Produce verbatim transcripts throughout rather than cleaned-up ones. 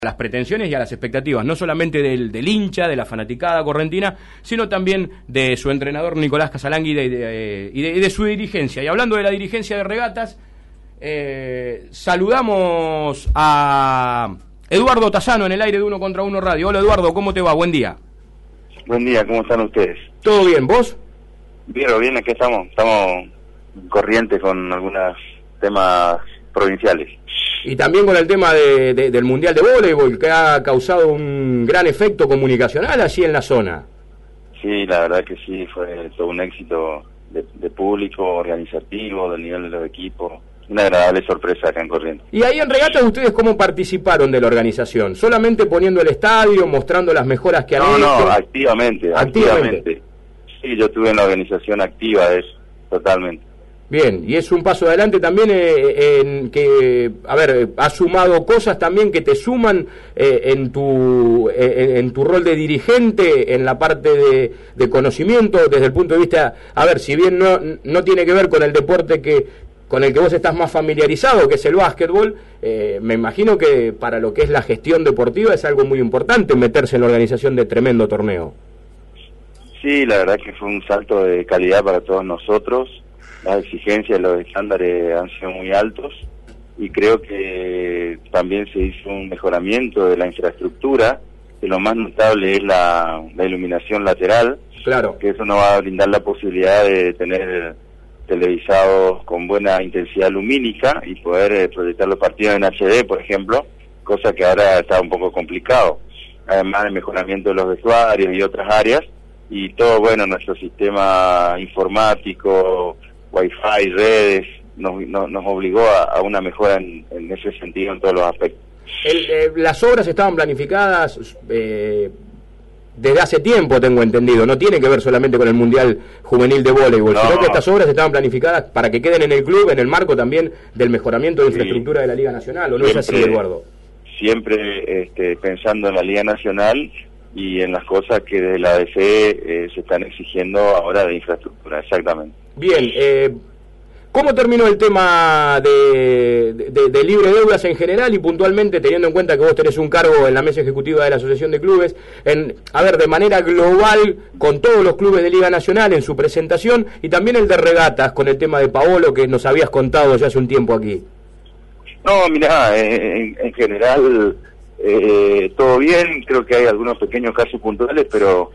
las pretensiones y a las expectativas, no solamente del, del hincha, de la fanaticada correntina, sino también de su entrenador Nicolás Casalangui y de, de, y de, y de su dirigencia. Y hablando de la dirigencia de Regatas, eh, saludamos a Eduardo Tazano en el aire de Uno Contra Uno Radio. Hola Eduardo, ¿cómo te va? Buen día. Buen día, ¿cómo están ustedes? ¿Todo bien? ¿Vos? Bien, bien, aquí estamos, estamos corrientes con algunos temas provinciales. Y también con el tema de, de, del Mundial de Voleibol, que ha causado un gran efecto comunicacional allí en la zona. Sí, la verdad que sí, fue todo un éxito de, de público, organizativo, del nivel de los equipos. Una agradable sorpresa acá en Corrientes. Y ahí en Regatas, ¿ustedes cómo participaron de la organización? ¿Solamente poniendo el estadio, mostrando las mejoras que han hecho? No, hecho? no, activamente, activamente, activamente. Sí, yo estuve en la organización activa de eso, totalmente. Bien, y es un paso adelante también eh, en que, a ver, has sumado cosas también que te suman eh, en tu eh, en tu rol de dirigente, en la parte de, de conocimiento, desde el punto de vista, a ver, si bien no, no tiene que ver con el deporte que con el que vos estás más familiarizado, que es el básquetbol, eh, me imagino que para lo que es la gestión deportiva es algo muy importante meterse en la organización de tremendo torneo. Sí, la verdad que fue un salto de calidad para todos nosotros. Las exigencias, los estándares han sido muy altos y creo que también se hizo un mejoramiento de la infraestructura, que lo más notable es la, la iluminación lateral, claro, que eso nos va a brindar la posibilidad de tener televisados con buena intensidad lumínica y poder eh, proyectar los partidos en H D, por ejemplo, cosa que ahora está un poco complicado, además del mejoramiento de los vestuarios y otras áreas, y todo, bueno, nuestro sistema informático, Wi-Fi, redes, nos, nos, nos obligó a, a una mejora en, en ese sentido, en todos los aspectos. El, eh, las obras estaban planificadas eh, desde hace tiempo, tengo entendido, no tiene que ver solamente con el Mundial Juvenil de Voleibol, no, sino que estas obras estaban planificadas para que queden en el club, en el marco también del mejoramiento de sí, infraestructura de la Liga Nacional, ¿o no siempre, es así, Eduardo? Siempre este, pensando en la Liga Nacional y en las cosas que desde la A D C eh, se están exigiendo ahora de infraestructura, exactamente. Bien, eh, ¿cómo terminó el tema de, de, de libre deudas en general y puntualmente, teniendo en cuenta que vos tenés un cargo en la mesa ejecutiva de la Asociación de Clubes, en, a ver, de manera global, con todos los clubes de Liga Nacional en su presentación, y también el de Regatas, con el tema de Paolo que nos habías contado ya hace un tiempo aquí? No, mirá, en, en general eh, todo bien, creo que hay algunos pequeños casos puntuales, pero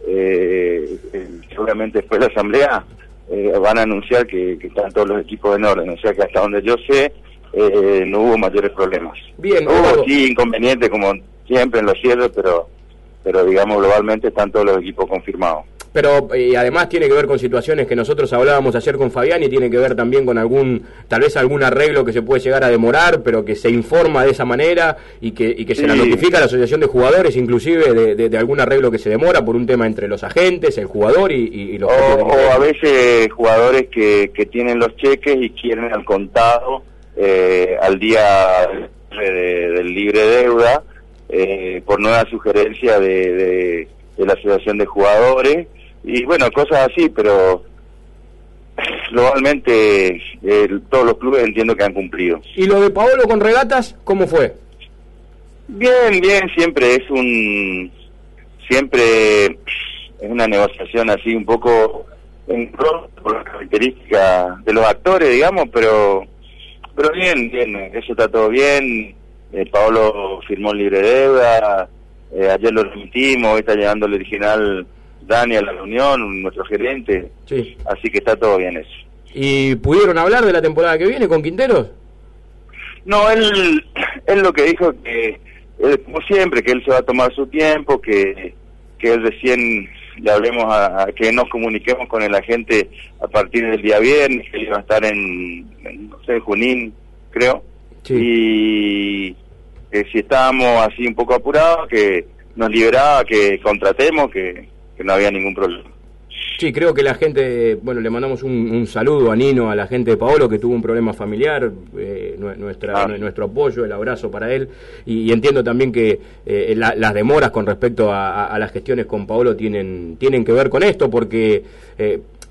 eh, eh, seguramente después de la asamblea Eh, van a anunciar que, que están todos los equipos en orden, o sea que hasta donde yo sé eh, no hubo mayores problemas. Bien, hubo sí inconvenientes como siempre en los cierres, pero pero digamos globalmente están todos los equipos confirmados. Pero y además tiene que ver con situaciones que nosotros hablábamos ayer con Fabián y tiene que ver también con algún, tal vez algún arreglo que se puede llegar a demorar, pero que se informa de esa manera y que, y que sí. se la notifica a la asociación de jugadores, inclusive de, de, de algún arreglo que se demora por un tema entre los agentes, el jugador y, y, y los... O, o a veces jugadores que, que tienen los cheques y quieren al contado eh, al día de, de, del libre deuda, eh, por nueva sugerencia de, de, de la asociación de jugadores. Y bueno, cosas así, pero globalmente eh, todos los clubes entiendo que han cumplido. ¿Y lo de Paolo con Regatas, cómo fue? Bien, bien, siempre es un... Siempre es una negociación así un poco en pro por las características de los actores, digamos, pero pero bien, bien, eso está todo bien. Eh, Paolo firmó libre deuda, eh, ayer lo remitimos, hoy está llegando el original Dani a la reunión, nuestro gerente, sí. Así que está todo bien eso. ¿Y pudieron hablar de la temporada que viene con Quinteros? No, él, él lo que dijo que, él, como siempre, que él se va a tomar su tiempo, que, que él recién le hablemos, a, a que nos comuniquemos con el agente a partir del día viernes, que él iba a estar en, en no sé, Junín, creo, sí. Y que si estábamos así un poco apurados, que nos liberaba, que contratemos, que que no había ningún problema. Sí, creo que la gente, bueno, le mandamos un, un saludo a Nino, a la gente de Paolo, que tuvo un problema familiar, eh, nuestra, ah. nuestro apoyo, el abrazo para él, y, y entiendo también que eh, la, las demoras con respecto a, a, a las gestiones con Paolo tienen, tienen que ver con esto, porque... Eh,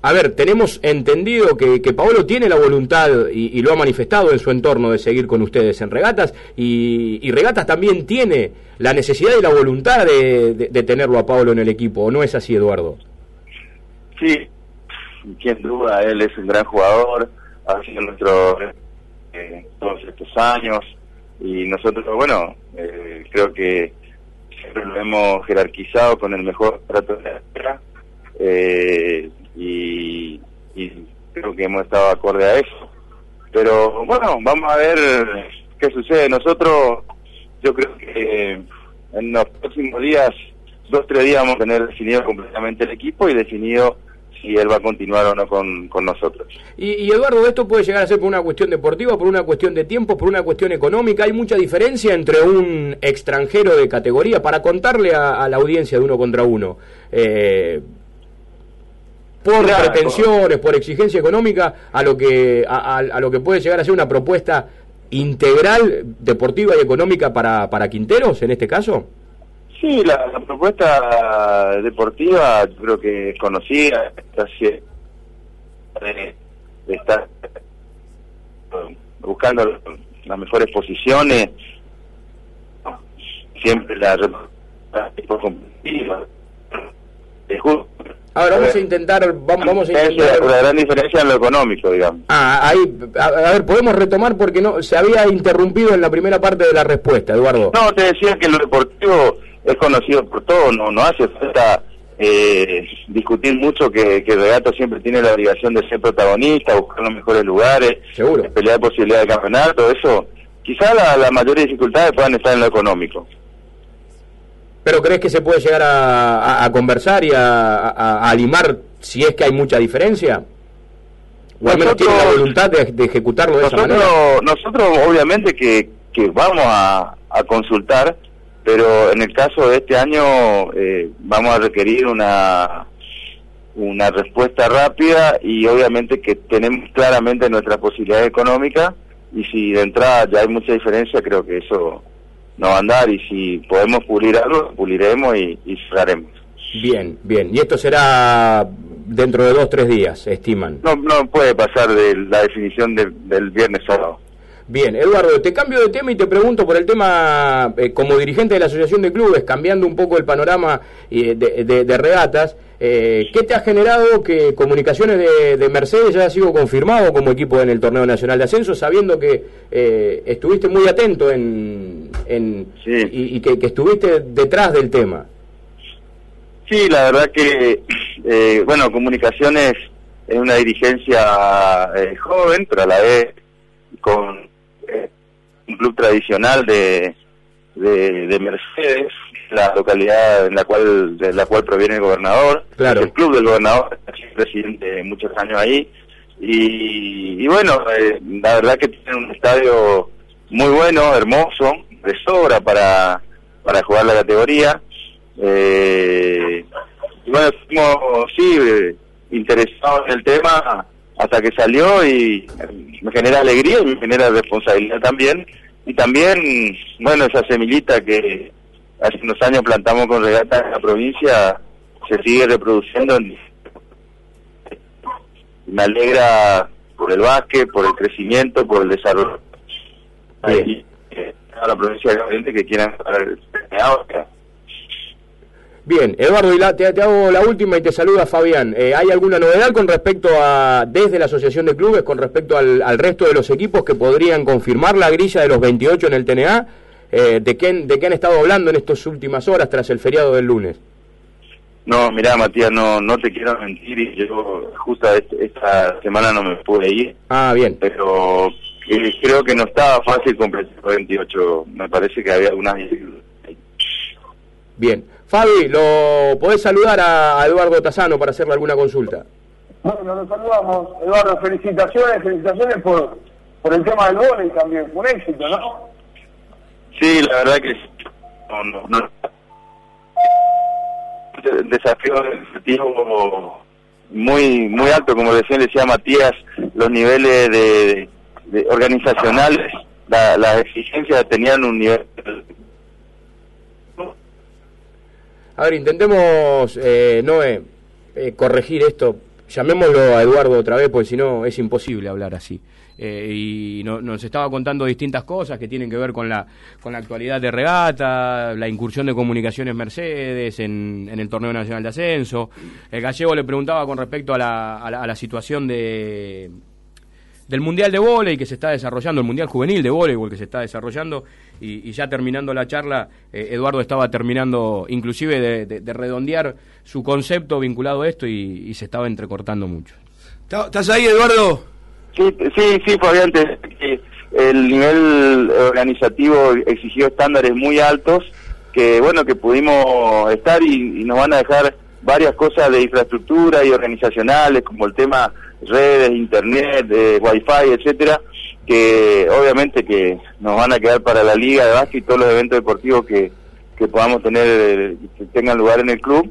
a ver, tenemos entendido que, que Paolo tiene la voluntad y, y lo ha manifestado en su entorno de seguir con ustedes en Regatas, y, y Regatas también tiene la necesidad y la voluntad de, de, de tenerlo a Paolo en el equipo, ¿o no es así, Eduardo? Sí, sin duda, él es un gran jugador, ha sido nuestro eh, todos estos años, y nosotros, bueno, eh, creo que siempre lo hemos jerarquizado con el mejor trato de la tierra, eh, y, y creo que hemos estado acorde a eso. Pero bueno, vamos a ver qué sucede. Nosotros, yo creo que en los próximos días, dos, tres días, vamos a tener definido completamente el equipo y definido si él va a continuar o no con, con nosotros. Y, y Eduardo, ¿esto puede llegar a ser por una cuestión deportiva, por una cuestión de tiempo, por una cuestión económica? ¿Hay mucha diferencia entre un extranjero de categoría? Para contarle a, a la audiencia de uno contra uno, eh, por claro, pretensiones, por exigencia económica, a lo que a, a, a lo que puede llegar a ser una propuesta integral, deportiva y económica para, para Quinteros, en este caso. Sí, la, la propuesta deportiva creo que es conocida, está de, de estar buscando las mejores posiciones, siempre la competitiva. Ahora vamos a intentar, vamos, vamos a intentar... La gran diferencia en lo económico, digamos. Ah, ahí, a, a ver, podemos retomar porque no se había interrumpido en la primera parte de la respuesta, Eduardo. No, te decía que lo deportivo es conocido por todos, no no hace falta eh, discutir mucho que, que Regatas siempre tiene la obligación de ser protagonista, buscar los mejores lugares, seguro, pelear posibilidad de campeonato, eso. Quizá la, la mayoría de dificultades puedan estar en lo económico. ¿Pero crees que se puede llegar a, a, a conversar y a, a, a limar si es que hay mucha diferencia? ¿O al menos tiene la voluntad de, de ejecutarlo de nosotros, esa manera? Nosotros obviamente que, que vamos a, a consultar, pero en el caso de este año eh, vamos a requerir una una respuesta rápida y obviamente que tenemos claramente nuestras posibilidades económicas, y si de entrada ya hay mucha diferencia, creo que eso no va a andar, y si podemos pulir algo, puliremos y, y cerraremos. Bien, bien. ¿Y esto será dentro de dos, tres días, estiman? No, no puede pasar de la definición de, del viernes sábado. Bien, Eduardo, te cambio de tema y te pregunto por el tema, eh, como dirigente de la Asociación de Clubes, cambiando un poco el panorama eh, de, de, de Regatas, eh, ¿qué te ha generado que Comunicaciones de, de Mercedes ya haya sido confirmado como equipo en el Torneo Nacional de Ascenso, sabiendo que eh, estuviste muy atento en, en sí. y, y que, que estuviste detrás del tema? Sí, la verdad que, eh, bueno, Comunicaciones es una dirigencia eh, joven, pero a la vez con eh, un club tradicional de, de, de Mercedes, la localidad en la cual de la cual proviene el gobernador, claro. El club del gobernador, presidente muchos años ahí, y, y bueno, eh, la verdad que tiene un estadio muy bueno, hermoso, de sobra para, para jugar la categoría. Eh, y bueno, estuvimos, sí, eh, interesados en el tema hasta que salió, y me genera alegría y me genera responsabilidad también, y también, bueno, esa semillita que hace unos años plantamos con Regatas en la provincia se sigue reproduciendo. Me alegra por el básquet, por el crecimiento, por el desarrollo. Y, eh, a la provincia de Oriente que quieran jugar el torneo. Bien, Eduardo, y la, te, te hago la última y te saluda Fabián. Eh, ¿Hay alguna novedad con respecto a, desde la Asociación de Clubes, con respecto al, al resto de los equipos que podrían confirmar la grilla de los veintiocho en el T N A? Eh, ¿de, qué, ¿De qué han estado hablando en estas últimas horas tras el feriado del lunes? No, mirá, Matías, no no te quiero mentir, y yo justo este, esta semana no me pude ir. Ah, bien. Pero eh, creo que no estaba fácil completar los veintiocho, me parece que había algunas dificultades. Bien. Fabi, ¿lo podés saludar a Eduardo Tassano para hacerle alguna consulta? Bueno, lo saludamos. Eduardo, felicitaciones, felicitaciones por, por el tema del vóley también, un éxito, ¿no? Sí, la verdad que no, no, no. El desafío deportivo muy muy alto, como recién decía Matías, los niveles de, de organizacionales, la, las exigencias tenían un nivel. A ver, intentemos, eh, Noé, eh, corregir esto. llamémoslo a Eduardo otra vez, porque si no es imposible hablar así. Eh, y no, nos estaba contando distintas cosas que tienen que ver con la con la actualidad de regata, la incursión de Comunicaciones Mercedes en, en el Torneo Nacional de Ascenso. El gallego le preguntaba con respecto a la, a la, a la situación de del Mundial de Vóley que se está desarrollando, el Mundial Juvenil de Voleibol que se está desarrollando, y, y ya terminando la charla, eh, Eduardo estaba terminando inclusive de, de, de redondear su concepto vinculado a esto y, y se estaba entrecortando mucho. ¿Estás ahí, Eduardo? Sí, sí, sí, Fabián, te, el nivel organizativo exigió estándares muy altos, que bueno, que pudimos estar y, y nos van a dejar varias cosas de infraestructura y organizacionales, como el tema redes, internet, eh, wifi, etcétera, que obviamente que nos van a quedar para la liga de básquet y todos los eventos deportivos que, que podamos tener, que tengan lugar en el club.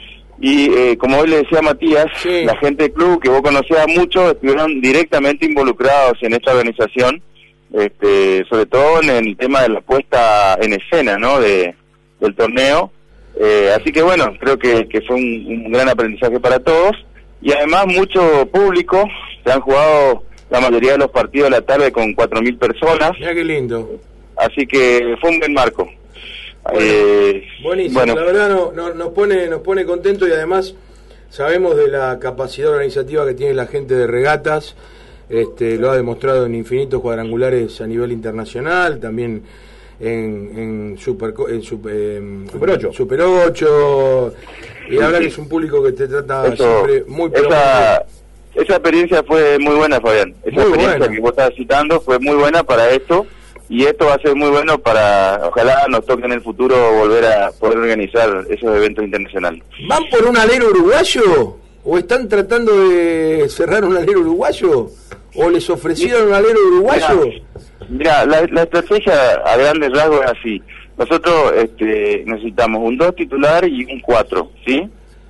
Y eh, como hoy le decía a Matías, sí, la gente del club que vos conocías mucho estuvieron directamente involucrados en esta organización, este, sobre todo en el tema de la puesta en escena, ¿no?, de, del torneo. Eh, así que bueno, creo que, que fue un, un gran aprendizaje para todos, y además mucho público. Se han jugado la mayoría de los partidos de la tarde con cuatro mil personas. Mira qué lindo. Así que fue un buen marco. Bueno, eh, buenísimo, bueno. La verdad no, no, nos pone nos pone contento, y además sabemos de la capacidad organizativa que tiene la gente de regatas. Este, lo ha demostrado en infinitos cuadrangulares a nivel internacional, también en, en Super en Super, eh, Super ocho. Super ocho, y la verdad que es un público que te trata Eso, siempre muy esa, esa experiencia fue muy buena, Fabián. Esa muy experiencia buena que vos estabas citando fue muy buena para esto. Y esto va a ser muy bueno para, ojalá nos toque en el futuro volver a poder organizar esos eventos internacionales. ¿Van por un alero uruguayo? ¿O están tratando de cerrar un alero uruguayo? ¿O les ofrecieron un alero uruguayo? Mira, la, la estrategia a grandes rasgos es así. Nosotros este, necesitamos un dos titular y un cuatro, ¿sí?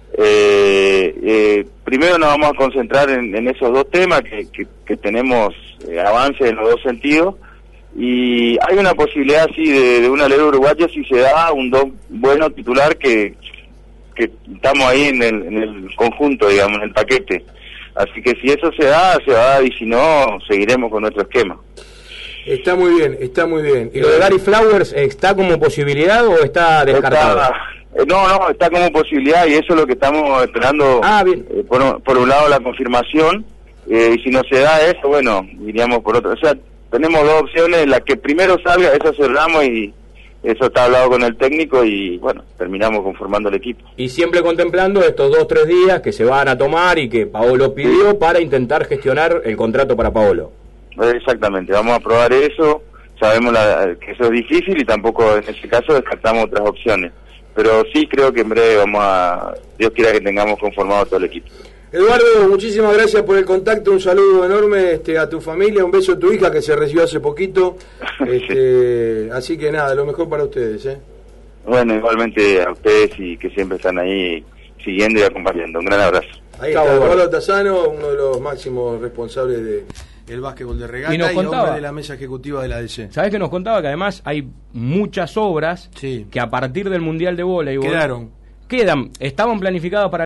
Eh, eh, primero nos vamos a concentrar en, en esos dos temas, que, que, que tenemos eh, avance en los dos sentidos. Y hay una posibilidad así de, de un alero uruguayo si se da un dos bueno titular, que que estamos ahí en el, en el conjunto, digamos, en el paquete. Así que si eso se da, se va a dar, y si no, seguiremos con nuestro esquema. Está muy bien, está muy bien. ¿Y lo de Gary Flowers está como posibilidad o está descartado? Está, eh, no, no, está como posibilidad, y eso es lo que estamos esperando. Ah, bien. Eh, por, por un lado la confirmación, eh, y si no se da eso, bueno, iríamos por otro. O sea, tenemos dos opciones, la que primero salga, esa cerramos, y eso está hablado con el técnico, y bueno, terminamos conformando el equipo. Y siempre contemplando estos dos, tres días que se van a tomar y que Paolo pidió, sí, para intentar gestionar el contrato para Paolo. Exactamente, vamos a probar eso. Sabemos la, que eso es difícil, y tampoco en ese caso descartamos otras opciones. Pero sí creo que en breve vamos a, Dios quiera que tengamos conformado todo el equipo. Eduardo, muchísimas gracias por el contacto, un saludo enorme este, a tu familia, un beso a tu hija que se recibió hace poquito, este, así que nada, lo mejor para ustedes. ¿eh? Bueno, igualmente a ustedes, y que siempre están ahí siguiendo y acompañando. Un gran abrazo. Ahí está Eduardo Tassano, uno de los máximos responsables de el básquetbol de regata, y, nos y contaba, hombre de la mesa ejecutiva de la A D C. ¿Sabés que nos contaba que además hay muchas obras, sí, que a partir del Mundial de Voleibol quedaron? Quedan, estaban planificadas para